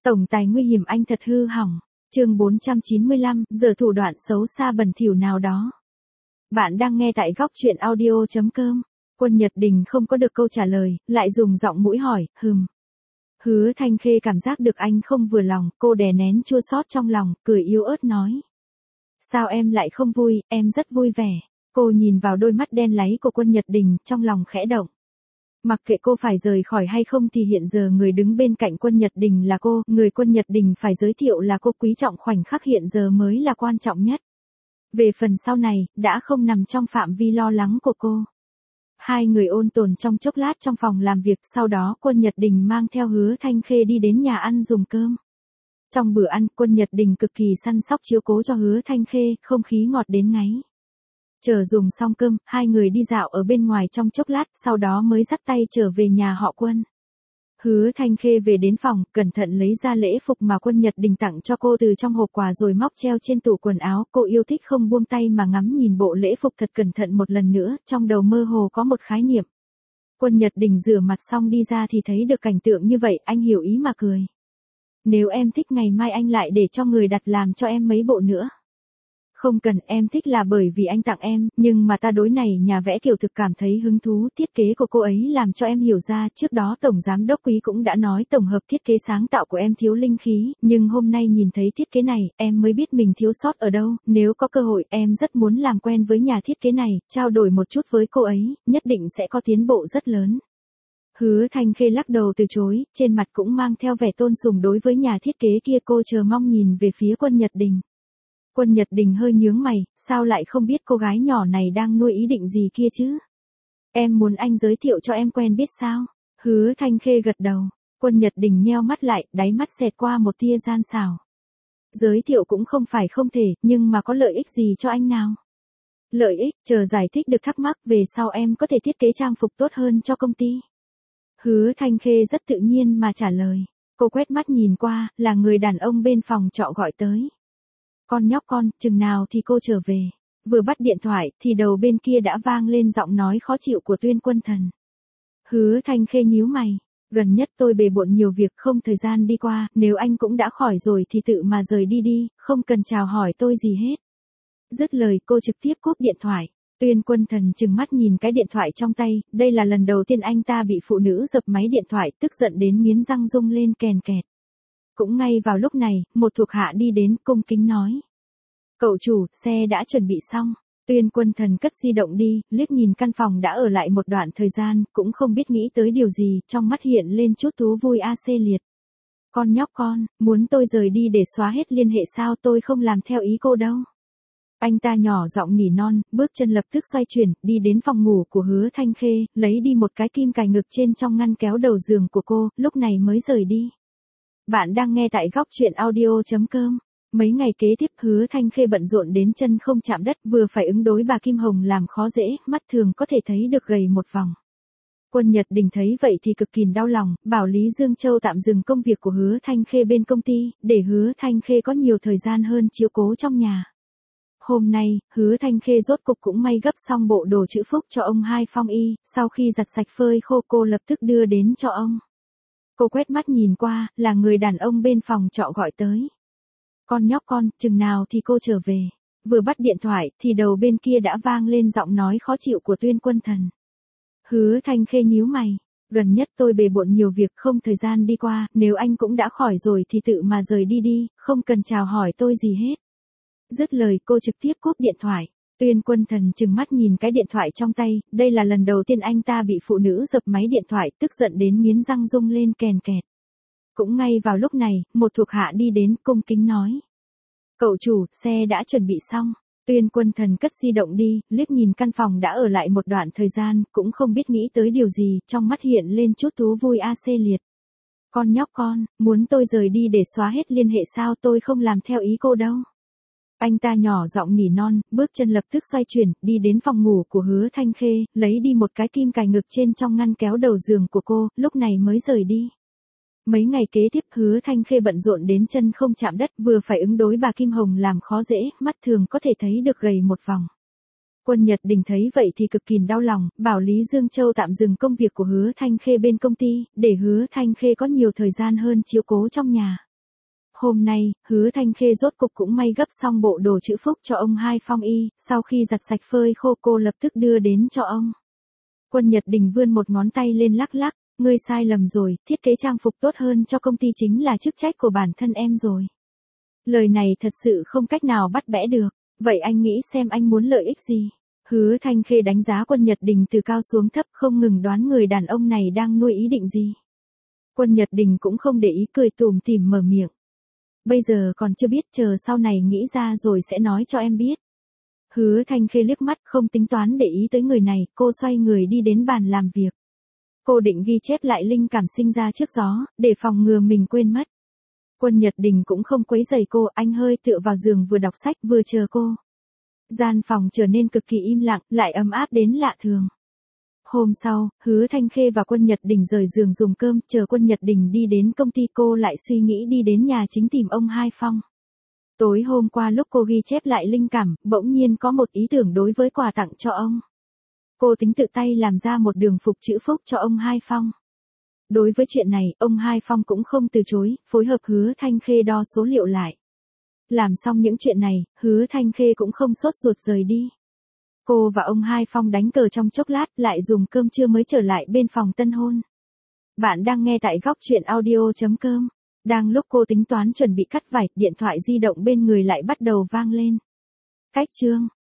Tổng tài nguy hiểm anh thật hư hỏng. Chương 495, giờ thủ đoạn xấu xa bẩn thỉu nào đó. Bạn đang nghe tại góc truyện audio.com. Quân Nhật Đình không có được câu trả lời, lại dùng giọng mũi hỏi, Hứa Thanh Khê cảm giác được anh không vừa lòng, cô đè nén chua xót trong lòng, cười yếu ớt nói. Sao em lại không vui, em rất vui vẻ. Cô nhìn vào đôi mắt đen láy của Quân Nhật Đình, trong lòng khẽ động. Mặc kệ cô phải rời khỏi hay không thì hiện giờ người đứng bên cạnh Quân Nhật Đình là cô, người Quân Nhật Đình phải giới thiệu là cô, quý trọng khoảnh khắc hiện giờ mới là quan trọng nhất. Về phần sau này, đã không nằm trong phạm vi lo lắng của cô. Hai người ôn tồn trong chốc lát trong phòng làm việc, sau đó Quân Nhật Đình mang theo Hứa Thanh Khê đi đến nhà ăn dùng cơm. Trong bữa ăn, Quân Nhật Đình cực kỳ săn sóc chiếu cố cho Hứa Thanh Khê, không khí ngọt đến ngáy. Chờ dùng xong cơm, hai người đi dạo ở bên ngoài trong chốc lát, sau đó mới dắt tay trở về nhà họ Quân. Hứa Thanh Khê về đến phòng, cẩn thận lấy ra lễ phục mà Quân Nhật Đình tặng cho cô từ trong hộp quà rồi móc treo trên tủ quần áo. Cô yêu thích không buông tay mà ngắm nhìn bộ lễ phục thật cẩn thận một lần nữa, trong đầu mơ hồ có một khái niệm. Quân Nhật Đình rửa mặt xong đi ra thì thấy được cảnh tượng như vậy, anh hiểu ý mà cười. Nếu em thích ngày mai anh lại để cho người đặt làm cho em mấy bộ nữa. Không cần, em thích là bởi vì anh tặng em, nhưng mà ta đối này nhà vẽ kiểu thực cảm thấy hứng thú, thiết kế của cô ấy làm cho em hiểu ra, trước đó Tổng Giám Đốc Quý cũng đã nói tổng hợp thiết kế sáng tạo của em thiếu linh khí, nhưng hôm nay nhìn thấy thiết kế này, em mới biết mình thiếu sót ở đâu, nếu có cơ hội, em rất muốn làm quen với nhà thiết kế này, trao đổi một chút với cô ấy, nhất định sẽ có tiến bộ rất lớn. Hứa Thanh Khê lắc đầu từ chối, trên mặt cũng mang theo vẻ tôn sùng đối với nhà thiết kế kia. Cô chờ mong nhìn về phía Quân Nhật Đình. Quân Nhật Đình hơi nhướng mày, sao lại không biết cô gái nhỏ này đang nuôi ý định gì kia chứ? Em muốn anh giới thiệu cho em quen biết sao? Hứa Thanh Khê gật đầu. Quân Nhật Đình nheo mắt lại, đáy mắt xẹt qua một tia gian xảo. Giới thiệu cũng không phải không thể, nhưng mà có lợi ích gì cho anh nào? Lợi ích, chờ giải thích được thắc mắc, về sau em có thể thiết kế trang phục tốt hơn cho công ty. Hứa Thanh Khê rất tự nhiên mà trả lời. Cô quét mắt nhìn qua, là người đàn ông bên phòng trọ gọi tới. Con nhóc con, chừng nào thì cô trở về. Vừa bắt điện thoại, thì đầu bên kia đã vang lên giọng nói khó chịu của Tuyên Quân Thần. Hứa Thanh Khê nhíu mày. Gần nhất tôi bề bộn nhiều việc không thời gian đi qua, nếu anh cũng đã khỏi rồi thì tự mà rời đi đi, không cần chào hỏi tôi gì hết. Dứt lời cô trực tiếp cúp điện thoại. Tuyên Quân Thần trừng mắt nhìn cái điện thoại trong tay, đây là lần đầu tiên anh ta bị phụ nữ giật máy điện thoại, tức giận đến nghiến răng rung lên kèn kẹt. Cũng ngay vào lúc này, một thuộc hạ đi đến cung kính nói. Cậu chủ, xe đã chuẩn bị xong. Tuyên Quân Thần cất di động đi, liếc nhìn căn phòng đã ở lại một đoạn thời gian, cũng không biết nghĩ tới điều gì, trong mắt hiện lên chút thú vui liệt. Con nhóc con, muốn tôi rời đi để xóa hết liên hệ sao? Tôi không làm theo ý cô đâu. Anh ta nhỏ giọng nỉ non, bước chân lập tức xoay chuyển, đi đến phòng ngủ của Hứa Thanh Khê, lấy đi một cái kim cài ngực trên trong ngăn kéo đầu giường của cô, lúc này mới rời đi. Bạn đang nghe tại góc truyện audio.com. Mấy ngày kế tiếp Hứa Thanh Khê bận rộn đến chân không chạm đất, vừa phải ứng đối bà Kim Hồng làm khó dễ, mắt thường có thể thấy được gầy một vòng. Quân Nhật Đình thấy vậy thì cực kỳ đau lòng, bảo Lý Dương Châu tạm dừng công việc của Hứa Thanh Khê bên công ty, để Hứa Thanh Khê có nhiều thời gian hơn chiếu cố trong nhà. Hôm nay, Hứa Thanh Khê rốt cục cũng may gấp xong bộ đồ chữ phúc cho ông Hai Phong Y, sau khi giặt sạch phơi khô cô lập tức đưa đến cho ông. Cô quét mắt nhìn qua, là người đàn ông bên phòng trọ gọi tới. Con nhóc con, chừng nào thì cô trở về. Vừa bắt điện thoại, thì đầu bên kia đã vang lên giọng nói khó chịu của Tuyên Quân Thần. Hứa Thanh Khê nhíu mày. Gần nhất tôi bề bộn nhiều việc không thời gian đi qua, nếu anh cũng đã khỏi rồi thì tự mà rời đi đi, không cần chào hỏi tôi gì hết. Dứt lời cô trực tiếp cúp điện thoại. Tuyên Quân Thần trừng mắt nhìn cái điện thoại trong tay, đây là lần đầu tiên anh ta bị phụ nữ giật máy điện thoại, tức giận đến nghiến răng rung lên kèn kẹt. Cũng ngay vào lúc này, một thuộc hạ đi đến cung kính nói. Cậu chủ, xe đã chuẩn bị xong. Tuyên Quân Thần cất di động đi, liếc nhìn căn phòng đã ở lại một đoạn thời gian, cũng không biết nghĩ tới điều gì, trong mắt hiện lên chút thú vui liệt. Con nhóc con, muốn tôi rời đi để xóa hết liên hệ sao? Tôi không làm theo ý cô đâu. Anh ta nhỏ giọng nỉ non, bước chân lập tức xoay chuyển, đi đến phòng ngủ của Hứa Thanh Khê, lấy đi một cái kim cài ngực trên trong ngăn kéo đầu giường của cô, lúc này mới rời đi. Mấy ngày kế tiếp Hứa Thanh Khê bận rộn đến chân không chạm đất, vừa phải ứng đối bà Kim Hồng làm khó dễ, mắt thường có thể thấy được gầy một vòng. Quân Nhật Đình thấy vậy thì cực kỳ đau lòng, bảo Lý Dương Châu tạm dừng công việc của Hứa Thanh Khê bên công ty, để Hứa Thanh Khê có nhiều thời gian hơn chiếu cố trong nhà. Hôm nay, Hứa Thanh Khê rốt cục cũng may gấp xong bộ đồ chữ phúc cho ông Hai Phong y, sau khi giặt sạch phơi khô cô lập tức đưa đến cho ông. Quân Nhật Đình vươn một ngón tay lên lắc lắc, ngươi sai lầm rồi, thiết kế trang phục tốt hơn cho công ty chính là chức trách của bản thân em rồi. Lời này thật sự không cách nào bắt bẽ được, vậy anh nghĩ xem anh muốn lợi ích gì? Hứa Thanh Khê đánh giá Quân Nhật Đình từ cao xuống thấp không ngừng đoán người đàn ông này đang nuôi ý định gì. Quân Nhật Đình cũng không để ý cười tủm tỉm mở miệng. Bây giờ còn chưa biết, chờ sau này nghĩ ra rồi sẽ nói cho em biết. Hứa Thanh Khê liếc mắt không tính toán để ý tới người này, cô xoay người đi đến bàn làm việc. Cô định ghi chép lại linh cảm sinh ra trước gió, để phòng ngừa mình quên mất. Quân Nhật Đình cũng không quấy rầy cô, anh hơi tựa vào giường vừa đọc sách vừa chờ cô. Gian phòng trở nên cực kỳ im lặng, lại ấm áp đến lạ thường. Hôm sau, Hứa Thanh Khê và Quân Nhật Đình rời giường dùng cơm, chờ Quân Nhật Đình đi đến công ty cô lại suy nghĩ đi đến nhà chính tìm ông Hai Phong. Tối hôm qua lúc cô ghi chép lại linh cảm, bỗng nhiên có một ý tưởng đối với quà tặng cho ông. Cô tính tự tay làm ra một đường phục chữ phúc cho ông Hai Phong. Đối với chuyện này, ông Hai Phong cũng không từ chối, phối hợp Hứa Thanh Khê đo số liệu lại. Làm xong những chuyện này, Hứa Thanh Khê cũng không sốt ruột rời đi. Cô và ông Hai Phong đánh cờ trong chốc lát, lại dùng cơm trưa mới trở lại bên phòng tân hôn. Bạn đang nghe tại góc truyện audio.com. Đang lúc cô tính toán chuẩn bị cắt vải, điện thoại di động bên người lại bắt đầu vang lên. Cách chương